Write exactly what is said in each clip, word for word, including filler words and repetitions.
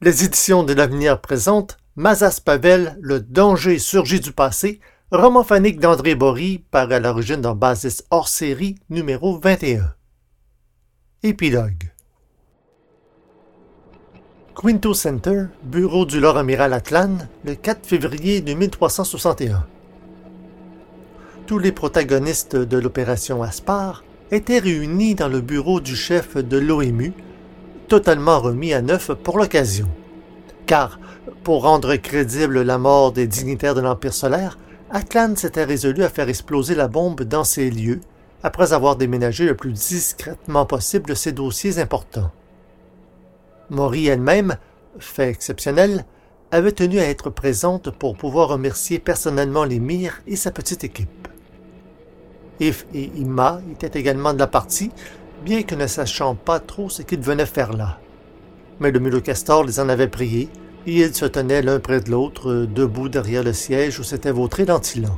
Les éditions de l'Avenir présentent Mazas Pavel, Le danger surgit du passé, roman phonique d'André Bory, paru à l'origine dans Basis hors série numéro vingt et un. Épilogue. Quinto Center, bureau du Lord Amiral Atlan, le quatre février de mille trois cent soixante et un. Tous les protagonistes de l'opération Aspar étaient réunis dans le bureau du chef de l'O M U, totalement remis à neuf pour l'occasion. Car, pour rendre crédible la mort des dignitaires de l'Empire solaire, Atlan s'était résolu à faire exploser la bombe dans ces lieux, après avoir déménagé le plus discrètement possible ses dossiers importants. Maury elle-même, fait exceptionnel, avait tenu à être présente pour pouvoir remercier personnellement l'émir et sa petite équipe. If et Imma étaient également de la partie, bien que ne sachant pas trop ce qu'ils venaient faire là. Mais le mulot Castor les en avait priés, et ils se tenaient l'un près de l'autre, debout derrière le siège où s'était vautré l'Antilan.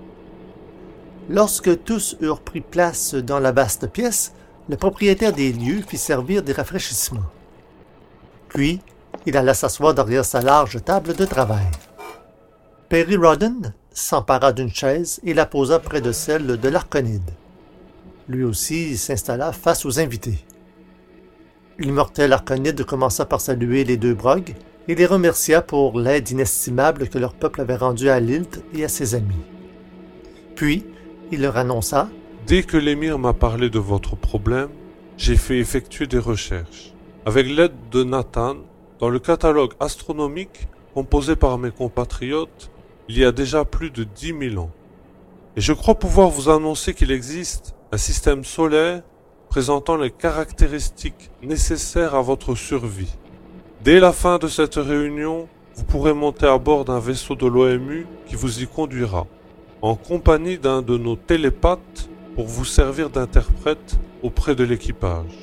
Lorsque tous eurent pris place dans la vaste pièce, le propriétaire des lieux fit servir des rafraîchissements. Puis, il alla s'asseoir derrière sa large table de travail. Perry Rodden s'empara d'une chaise et la posa près de celle de l'Arconide. Lui aussi s'installa face aux invités. L'immortel Arconide commença par saluer les deux brogues et les remercia pour l'aide inestimable que leur peuple avait rendue à Lilt et à ses amis. Puis, il leur annonça « Dès que l'émir m'a parlé de votre problème, j'ai fait effectuer des recherches. Avec l'aide de Nathan, dans le catalogue astronomique composé par mes compatriotes, il y a déjà plus de dix mille ans. Et je crois pouvoir vous annoncer qu'il existe un système solaire présentant les caractéristiques nécessaires à votre survie. Dès la fin de cette réunion, vous pourrez monter à bord d'un vaisseau de l'O M U qui vous y conduira, en compagnie d'un de nos télépathes pour vous servir d'interprète auprès de l'équipage.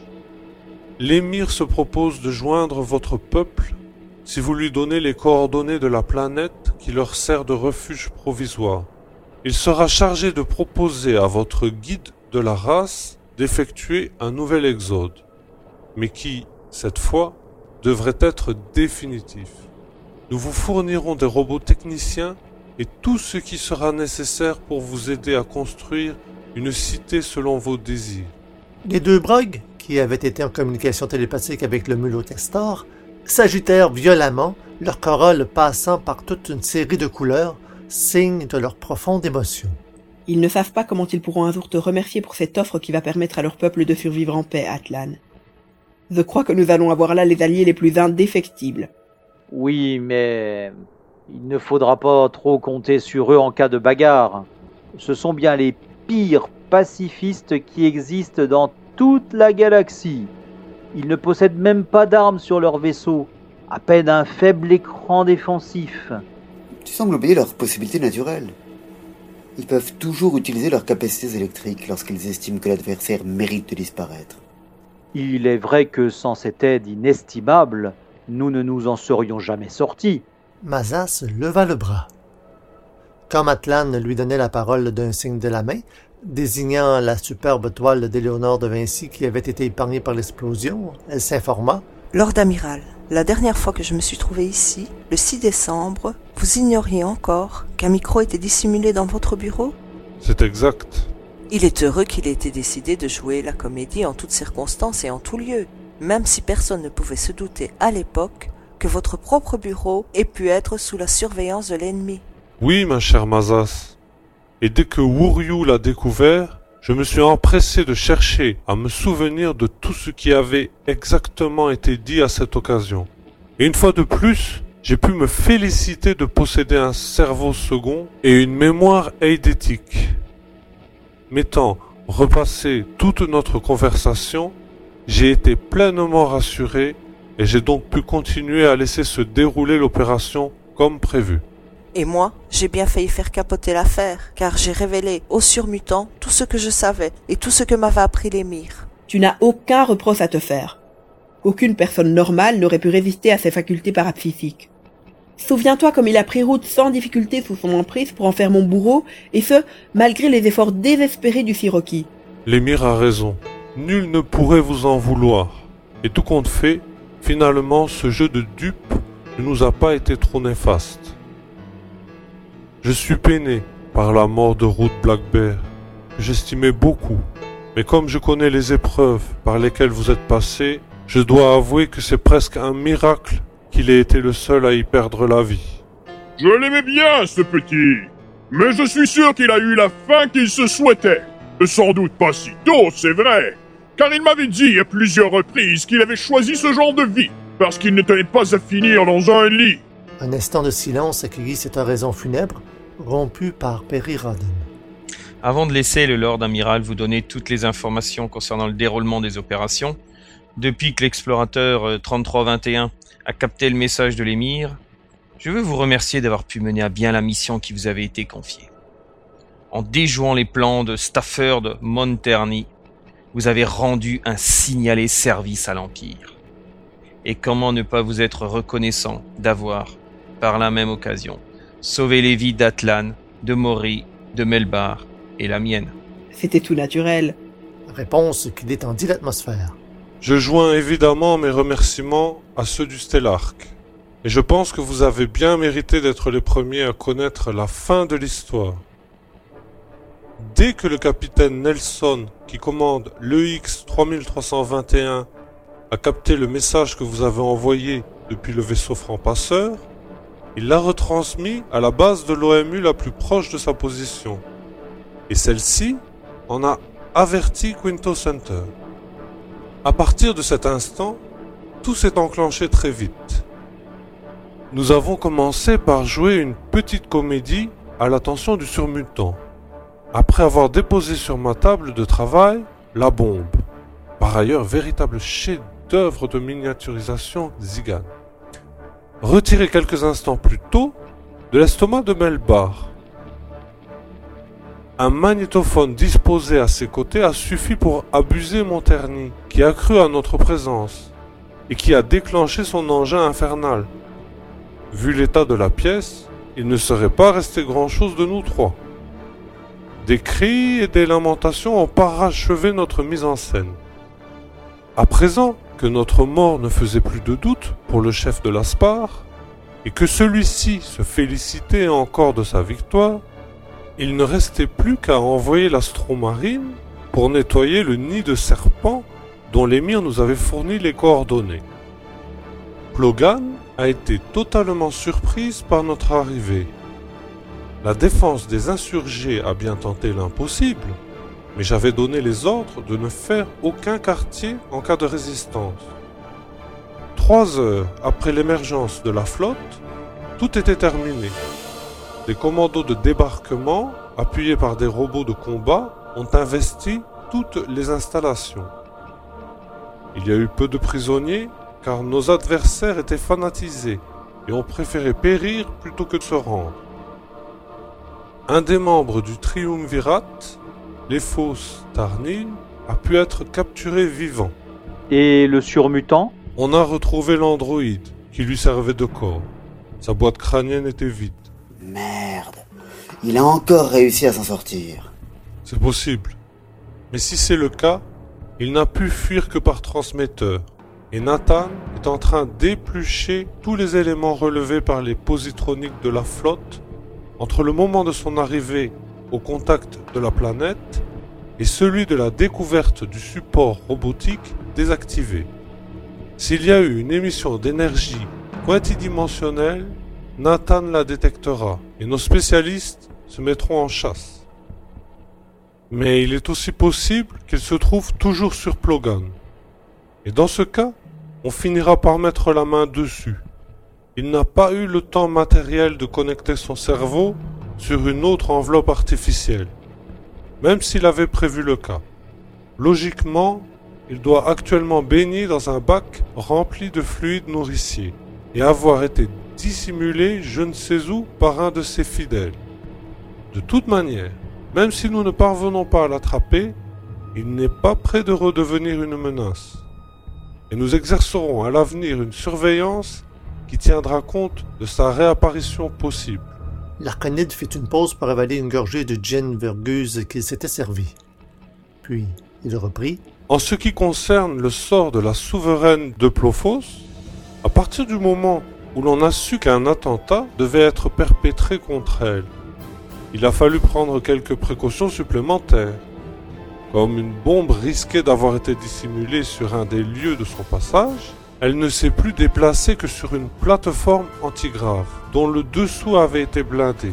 L'émir se propose de joindre votre peuple si vous lui donnez les coordonnées de la planète qui leur sert de refuge provisoire. Il sera chargé de proposer à votre guide de la race d'effectuer un nouvel exode, mais qui, cette fois, devrait être définitif. Nous vous fournirons des robots techniciens et tout ce qui sera nécessaire pour vous aider à construire une cité selon vos désirs. Les deux brogues, qui avaient été en communication télépathique avec le mulot Castor, s'agitèrent violemment, leur corolle passant par toute une série de couleurs, signe de leur profonde émotion. Ils ne savent pas comment ils pourront un jour te remercier pour cette offre qui va permettre à leur peuple de survivre en paix, Atlan. Je crois que nous allons avoir là les alliés les plus indéfectibles. Oui, mais il ne faudra pas trop compter sur eux en cas de bagarre. Ce sont bien les pires pacifistes qui existent dans toute la galaxie. Ils ne possèdent même pas d'armes sur leur vaisseau, à peine un faible écran défensif. Tu sembles oublier leurs possibilités naturelles. Ils peuvent toujours utiliser leurs capacités électriques lorsqu'ils estiment que l'adversaire mérite de disparaître. Il est vrai que sans cette aide inestimable, nous ne nous en serions jamais sortis. Mazas leva le bras. Comme Atlan lui donnait la parole d'un signe de la main, désignant la superbe toile d'Éléonore de Vinci qui avait été épargnée par l'explosion, elle s'informa. « Lord Amiral, la dernière fois que je me suis trouvée ici, le six décembre, vous ignoriez encore qu'un micro était dissimulé dans votre bureau ?» ?»« C'est exact. » »« Il est heureux qu'il ait été décidé de jouer la comédie en toutes circonstances et en tout lieu, même si personne ne pouvait se douter à l'époque que votre propre bureau ait pu être sous la surveillance de l'ennemi. » »« Oui, ma chère Mazas. Et dès que Wuryu l'a découvert, je me suis empressé de chercher à me souvenir de tout ce qui avait exactement été dit à cette occasion. Et une fois de plus, j'ai pu me féliciter de posséder un cerveau second et une mémoire eidétique. M'étant repassé toute notre conversation, j'ai été pleinement rassuré et j'ai donc pu continuer à laisser se dérouler l'opération comme prévu. Et moi, j'ai bien failli faire capoter l'affaire, car j'ai révélé aux surmutants tout ce que je savais et tout ce que m'avait appris l'émir. Tu n'as aucun reproche à te faire. Aucune personne normale n'aurait pu résister à ses facultés parapsychiques. Souviens-toi comme il a pris route sans difficulté sous son emprise pour en faire mon bourreau, et ce, malgré les efforts désespérés du Siroki. L'émir a raison. Nul ne pourrait vous en vouloir. Et tout compte fait, Finalement, ce jeu de dupes ne nous a pas été trop néfaste. Je suis peiné par la mort de Ruth Blackbear, que j'estimais beaucoup, mais comme je connais les épreuves par lesquelles vous êtes passé, je dois avouer que c'est presque un miracle qu'il ait été le seul à y perdre la vie. Je l'aimais bien, ce petit, mais je suis sûr qu'il a eu la fin qu'il se souhaitait. Sans doute pas si tôt, c'est vrai, car il m'avait dit à plusieurs reprises qu'il avait choisi ce genre de vie, parce qu'il ne tenait pas à finir dans un lit. Un instant de silence accueillit cette oraison funèbre, rompue par Perry Rhoden. Avant de laisser le Lord Amiral vous donner toutes les informations concernant le déroulement des opérations, depuis que l'explorateur trente-trois vingt et un a capté le message de l'émir, je veux vous remercier d'avoir pu mener à bien la mission qui vous avait été confiée. En déjouant les plans de Stafford Monterny, vous avez rendu un signalé service à l'Empire. Et comment ne pas vous être reconnaissant d'avoir, par la même occasion, sauvé les vies d'Atlan, de Maury, de Melbar et la mienne. C'était tout naturel. Réponse qui détendit l'atmosphère. Je joins évidemment mes remerciements à ceux du Stellark. Et je pense que vous avez bien mérité d'être les premiers à connaître la fin de l'histoire. Dès que le capitaine Nelson, qui commande l'E X trois trois deux un, a capté le message que vous avez envoyé depuis le vaisseau franc-passeur, il l'a retransmis à la base de l'O M U la plus proche de sa position. Et celle-ci en a averti Quinto Center. À partir de cet instant, tout s'est enclenché très vite. Nous avons commencé par jouer une petite comédie à l'attention du surmutant, après avoir déposé sur ma table de travail la bombe, par ailleurs véritable chef-d'œuvre de miniaturisation Zigan, retiré quelques instants plus tôt de l'estomac de Melbar. Un magnétophone disposé à ses côtés a suffi pour abuser Monterny, qui a cru à notre présence, et qui a déclenché son engin infernal. Vu l'état de la pièce, il ne serait pas resté grand-chose de nous trois. Des cris et des lamentations ont parachevé notre mise en scène. À présent que notre mort ne faisait plus de doute pour le chef de l'Aspar, et que celui-ci se félicitait encore de sa victoire, il ne restait plus qu'à envoyer l'astromarine pour nettoyer le nid de serpents dont l'émir nous avait fourni les coordonnées. Plogan a été totalement surprise par notre arrivée. La défense des insurgés a bien tenté l'impossible, mais j'avais donné les ordres de ne faire aucun quartier en cas de résistance. Trois heures après l'émergence de la flotte, tout était terminé. Des commandos de débarquement, appuyés par des robots de combat, ont investi toutes les installations. Il y a eu peu de prisonniers, car nos adversaires étaient fanatisés et ont préféré périr plutôt que de se rendre. Un des membres du Triumvirat, Lephos Tarnil, a pu être capturé vivant. Et le surmutant ? On a retrouvé l'androïde qui lui servait de corps. Sa boîte crânienne était vide. Merde. Il a encore réussi à s'en sortir. C'est possible. Mais si c'est le cas, il n'a pu fuir que par transmetteur. Et Nathan est en train d'éplucher tous les éléments relevés par les positroniques de la flotte entre le moment de son arrivée au contact de la planète et celui de la découverte du support robotique désactivé. S'il y a eu une émission d'énergie quintidimensionnelle, Nathan la détectera et nos spécialistes se mettront en chasse. Mais il est aussi possible qu'il se trouve toujours sur Plogan. Et dans ce cas, on finira par mettre la main dessus. Il n'a pas eu le temps matériel de connecter son cerveau sur une autre enveloppe artificielle, même s'il avait prévu le cas. Logiquement, il doit actuellement baigner dans un bac rempli de fluide nourricier et avoir été dissimulé je ne sais où par un de ses fidèles. De toute manière, même si nous ne parvenons pas à l'attraper, il n'est pas près de redevenir une menace. Et nous exercerons à l'avenir une surveillance qui tiendra compte de sa réapparition possible. L'Arconide fit une pause pour avaler une gorgée de gin vergueuse qu'il s'était servi. Puis, il reprit. En ce qui concerne le sort de la souveraine de Plophos, À partir du moment où l'on a su qu'un attentat devait être perpétré contre elle, il a fallu prendre quelques précautions supplémentaires, comme une bombe risquait d'avoir été dissimulée sur un des lieux de son passage. Elle ne s'est plus déplacée que sur une plateforme antigrave, dont le dessous avait été blindé.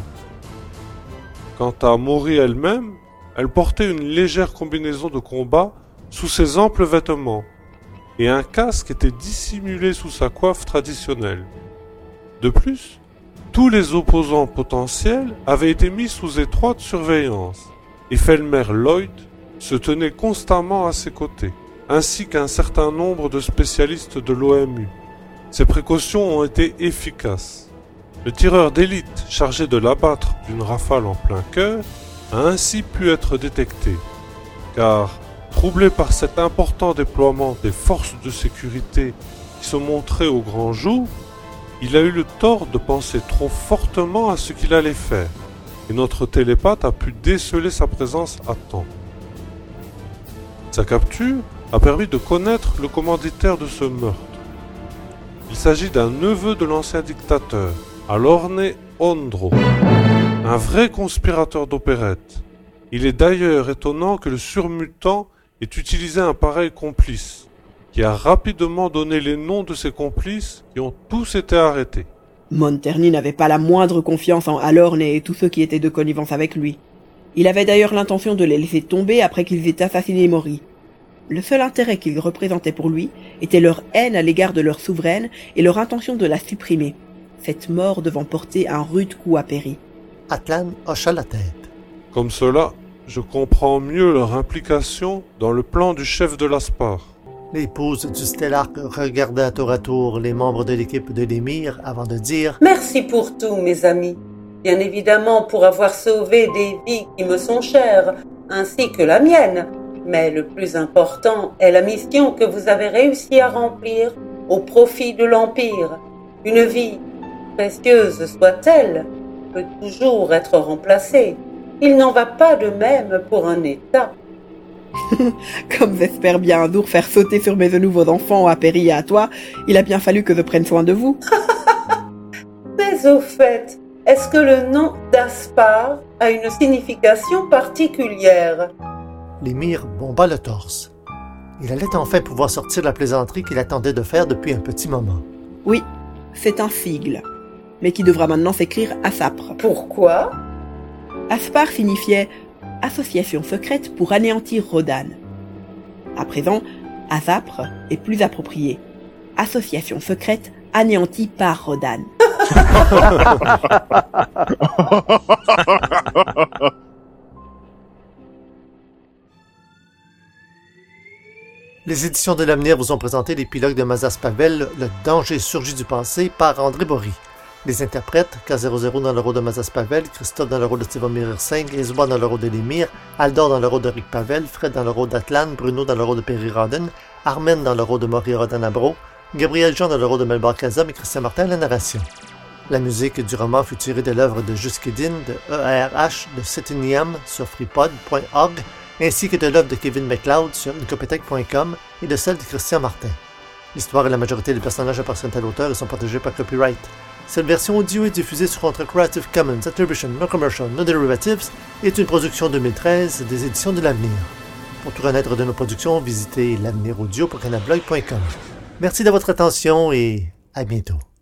Quant à Maury elle-même, elle portait une légère combinaison de combat sous ses amples vêtements, et un casque était dissimulé sous sa coiffe traditionnelle. De plus, tous les opposants potentiels avaient été mis sous étroite surveillance, et Felmer Lloyd se tenait constamment à ses côtés, ainsi qu'un certain nombre de spécialistes de l'O M U. Ces précautions ont été efficaces. Le tireur d'élite chargé de l'abattre d'une rafale en plein cœur a ainsi pu être détecté, car, troublé par cet important déploiement des forces de sécurité qui se montraient au grand jour, il a eu le tort de penser trop fortement à ce qu'il allait faire, et notre télépathe a pu déceler sa présence à temps. Sa capture a permis de connaître le commanditaire de ce meurtre. Il s'agit d'un neveu de l'ancien dictateur, Alorne Ondro, un vrai conspirateur d'opérette. Il est d'ailleurs étonnant que le surmutant ait utilisé un pareil complice, qui a rapidement donné les noms de ses complices qui ont tous été arrêtés. Monterny n'avait pas la moindre confiance en Alorne et tous ceux qui étaient de connivence avec lui. Il avait d'ailleurs l'intention de les laisser tomber après qu'ils aient assassiné Maury. Le seul intérêt qu'ils représentaient pour lui était leur haine à l'égard de leur souveraine et leur intention de la supprimer, cette mort devant porter un rude coup à Perry. Atlan hocha la tête. Comme cela, je comprends mieux leur implication dans le plan du chef de l'Aspar. L'épouse du Stellarque regarda tour à tour les membres de l'équipe de l'émir avant de dire « Merci pour tout, mes amis. Bien évidemment pour avoir sauvé des vies qui me sont chères, ainsi que la mienne. Mais le plus important est la mission que vous avez réussi à remplir au profit de l'Empire. Une vie, précieuse soit-elle, peut toujours être remplacée. Il n'en va pas de même pour un État. » Comme j'espère bien un jour faire sauter sur mes nouveaux enfants à Perry et à toi, il a bien fallu que je prenne soin de vous. Mais au fait, est-ce que le nom d'Aspar a une signification particulière ? L'émir bomba le torse. Il allait enfin pouvoir sortir la plaisanterie qu'il attendait de faire depuis un petit moment. Oui, c'est un sigle, mais qui devra maintenant s'écrire Asapr. Pourquoi ? Aspar signifiait Association secrète pour anéantir Rodan. À présent, Asapr est plus approprié. Association secrète anéantie par Rodan. Les éditions de l'Avenir vous ont présenté l'épilogue de Mazas Pavel, Le danger surgit du passé, par André Bory. Les interprètes, K zéro zéro dans le rôle de Mazas Pavel, Christophe dans le rôle de Stivomir cinq, Ezba dans le rôle de l'émir, Aldor dans le rôle de Rick Pavel, Fred dans le rôle d'Atlan, Bruno dans le rôle de Perry Rodden, Armen dans le rôle de Maury Rodden-Abro, Gabriel Jean dans le rôle de Melbar Kazam et Christian Martin à la narration. La musique du roman fut tirée de l'œuvre de Juskedin, de E R H, de Setiniam sur freepod point org, ainsi que de l'œuvre de Kevin MacLeod sur incopetech point com et de celle de Christian Martin. L'histoire et la majorité des personnages appartiennent à l'auteur et sont protégés par copyright. Cette version audio est diffusée sur contrat Creative Commons Attribution No Commercial No Derivatives et est une production deux mille treize des éditions de l'Avenir. Pour tout connaître de nos productions, visitez l'avenir audio point canablog point com. Merci de votre attention et à bientôt.